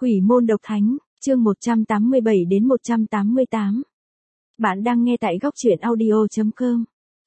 Quỷ môn độc thánh, chương 187 đến 188. Bạn đang nghe tại góc truyện audio.com.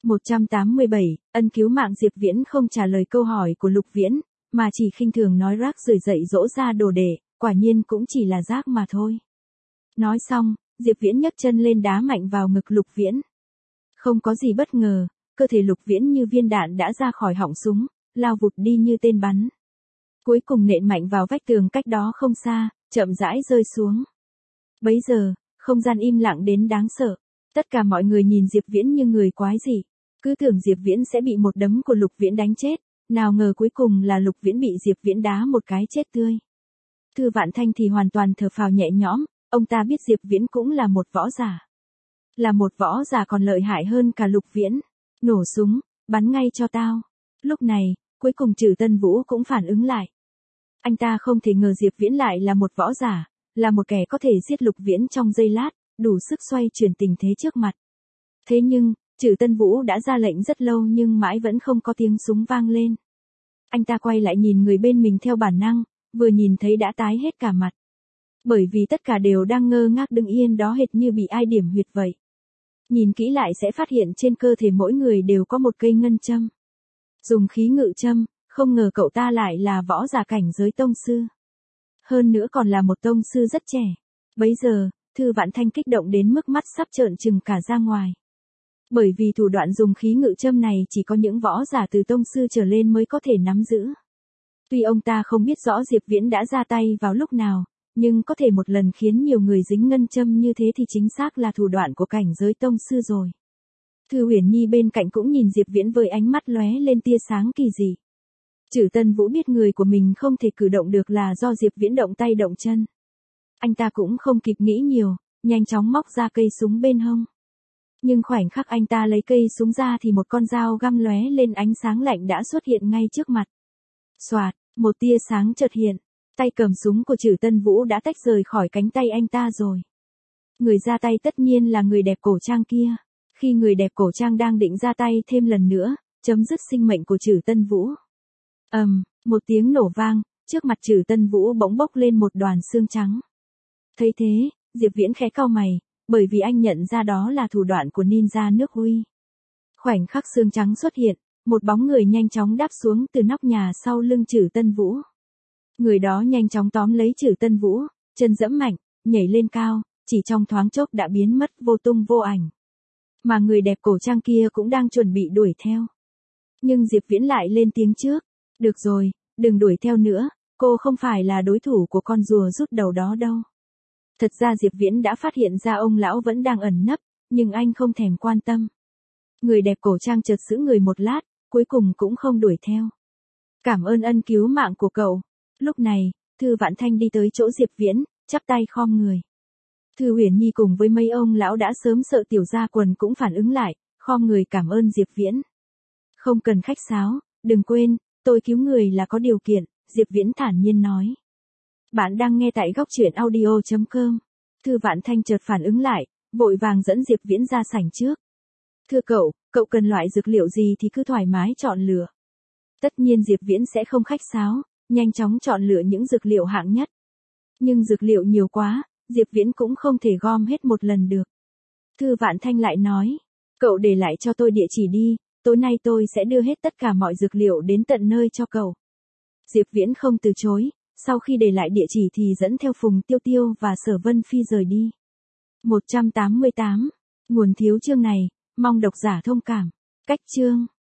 187, ân cứu mạng Diệp Viễn không trả lời câu hỏi của Lục Viễn, mà chỉ khinh thường nói rác rưởi dạy dỗ ra đồ đệ, quả nhiên cũng chỉ là rác mà thôi. Nói xong, Diệp Viễn nhấc chân lên đá mạnh vào ngực Lục Viễn. Không có gì bất ngờ, cơ thể Lục Viễn như viên đạn đã ra khỏi họng súng, lao vụt đi như tên bắn. Cuối cùng nện mạnh vào vách tường cách đó không xa, chậm rãi rơi xuống. Bấy giờ, không gian im lặng đến đáng sợ. Tất cả mọi người nhìn Diệp Viễn như người quái dị. Cứ tưởng Diệp Viễn sẽ bị một đấm của Lục Viễn đánh chết, nào ngờ cuối cùng là Lục Viễn bị Diệp Viễn đá một cái chết tươi. Thư Vạn Thanh thì hoàn toàn thở phào nhẹ nhõm, ông ta biết Diệp Viễn cũng là một võ giả. Là một võ giả còn lợi hại hơn cả Lục Viễn. Nổ súng, bắn ngay cho tao. Lúc này, cuối cùng Trử Tân Vũ cũng phản ứng lại. Anh ta không thể ngờ Diệp Viễn lại là một võ giả, là một kẻ có thể giết Lục Viễn trong giây lát, đủ sức xoay chuyển tình thế trước mặt. Thế nhưng, Trử Tân Vũ đã ra lệnh rất lâu nhưng mãi vẫn không có tiếng súng vang lên. Anh ta quay lại nhìn người bên mình theo bản năng, vừa nhìn thấy đã tái hết cả mặt. Bởi vì tất cả đều đang ngơ ngác đứng yên đó hệt như bị ai điểm huyệt vậy. Nhìn kỹ lại sẽ phát hiện trên cơ thể mỗi người đều có một cây ngân châm. Dùng khí ngự châm, không ngờ cậu ta lại là võ giả cảnh giới tông sư. Hơn nữa còn là một tông sư rất trẻ. Bấy giờ, Thư Vạn Thanh kích động đến mức mắt sắp trợn trừng cả ra ngoài. Bởi vì thủ đoạn dùng khí ngự châm này chỉ có những võ giả từ tông sư trở lên mới có thể nắm giữ. Tuy ông ta không biết rõ Diệp Viễn đã ra tay vào lúc nào, nhưng có thể một lần khiến nhiều người dính ngân châm như thế thì chính xác là thủ đoạn của cảnh giới tông sư rồi. Thư Huyền Nhi bên cạnh cũng nhìn Diệp Viễn với ánh mắt lóe lên tia sáng kỳ dị. Trử Tân Vũ biết người của mình không thể cử động được là do Diệp Viễn động tay động chân. Anh ta cũng không kịp nghĩ nhiều, nhanh chóng móc ra cây súng bên hông. Nhưng khoảnh khắc anh ta lấy cây súng ra thì một con dao găm lóe lên ánh sáng lạnh đã xuất hiện ngay trước mặt. Xoạt, một tia sáng chợt hiện, tay cầm súng của Trử Tân Vũ đã tách rời khỏi cánh tay anh ta rồi. Người ra tay tất nhiên là người đẹp cổ trang kia. Khi người đẹp cổ trang đang định ra tay thêm lần nữa, chấm dứt sinh mệnh của Trử Tân Vũ. Một tiếng nổ vang, trước mặt Trử Tân Vũ bỗng bốc lên một đoàn xương trắng. Thấy thế, Diệp Viễn khẽ cau mày, bởi vì anh nhận ra đó là thủ đoạn của ninja nước Huy. Khoảnh khắc xương trắng xuất hiện, một bóng người nhanh chóng đáp xuống từ nóc nhà sau lưng Trử Tân Vũ. Người đó nhanh chóng tóm lấy Trử Tân Vũ, chân giẫm mạnh, nhảy lên cao, chỉ trong thoáng chốc đã biến mất vô tung vô ảnh. Mà người đẹp cổ trang kia cũng đang chuẩn bị đuổi theo. Nhưng Diệp Viễn lại lên tiếng trước. Được rồi, đừng đuổi theo nữa, cô không phải là đối thủ của con rùa rút đầu đó đâu. Thật ra Diệp Viễn đã phát hiện ra ông lão vẫn đang ẩn nấp, nhưng anh không thèm quan tâm. Người đẹp cổ trang chợt giữ người một lát, cuối cùng cũng không đuổi theo. Cảm ơn ân cứu mạng của cậu. Lúc này, Thư Vạn Thanh đi tới chỗ Diệp Viễn, chắp tay khom người. Thư Huyền Nhi cùng với mấy ông lão đã sớm sợ tiểu gia quần cũng phản ứng lại, khom người cảm ơn Diệp Viễn. Không cần khách sáo, đừng quên, tôi cứu người là có điều kiện, Diệp Viễn thản nhiên nói. Bạn đang nghe tại góc truyện audio.com. Thư Vạn Thanh chợt phản ứng lại, vội vàng dẫn Diệp Viễn ra sảnh trước. Thưa cậu cần loại dược liệu gì thì cứ thoải mái chọn lựa. Tất nhiên Diệp Viễn sẽ không khách sáo, nhanh chóng chọn lựa những dược liệu hạng nhất. Nhưng dược liệu nhiều quá, Diệp Viễn cũng không thể gom hết một lần được. Thư Vạn Thanh lại nói, cậu để lại cho tôi địa chỉ đi, tối nay tôi sẽ đưa hết tất cả mọi dược liệu đến tận nơi cho cậu. Diệp Viễn không từ chối, sau khi để lại địa chỉ thì dẫn theo Phùng Tiêu Tiêu và Sở Vân Phi rời đi. 188. Nguồn thiếu chương này, mong độc giả thông cảm. Cách chương